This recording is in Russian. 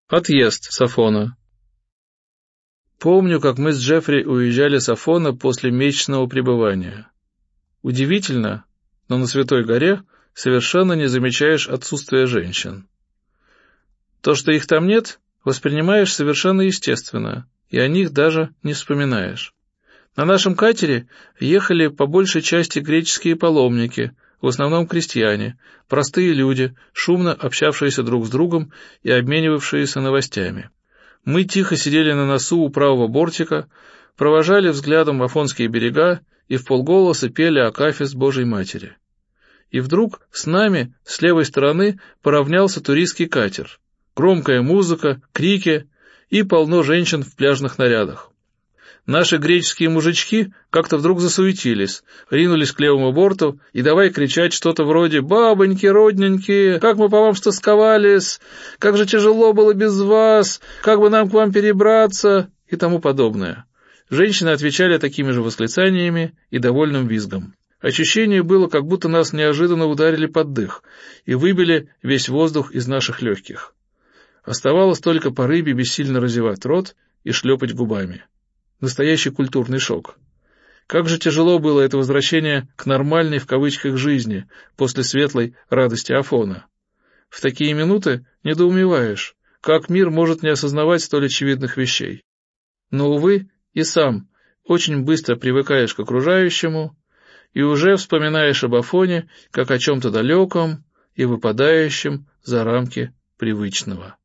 Отъезд с Афона. Помню, как мы с Джеффри уезжали с Афона после месячного пребывания. Удивительно, но на Святой горе совершенно не замечаешь отсутствия женщин. То, что их там нет, воспринимаешь совершенно естественно, и о них даже не вспоминаешь. На нашем катере ехали по большей части греческие паломники, в основном крестьяне, простые люди, шумно общавшиеся друг с другом и обменивавшиеся новостями. Мы тихо сидели на носу у правого бортика, провожали взглядом афонские берега и вполголоса пели акафист Божией Матери. И вдруг с нами, с левой стороны, поравнялся туристский катер. Громкая музыка, крики и полно женщин в пляжных нарядах. Наши греческие мужички как-то вдруг засуетились, ринулись к левому борту и давай кричать что-то вроде «Бабоньки, родненькие, как мы по вам стосковались, как же тяжело было без вас, как бы нам к вам перебраться» и тому подобное. Женщины отвечали такими же восклицаниями и довольным визгом. Ощущение было, как будто нас неожиданно ударили под дых и выбили весь воздух из наших легких. Оставалось только по рыбе бессильно разевать рот и шлепать губами. Настоящий культурный шок. Как же тяжело было это возвращение к «нормальной» в кавычках жизни после светлой радости Афона. В такие минуты недоумеваешь, как мир может не осознавать столь очевидных вещей. Но, увы, и сам очень быстро привыкаешь к окружающему и уже вспоминаешь об Афоне как о чем-то далеком и выпадающем за рамки привычного.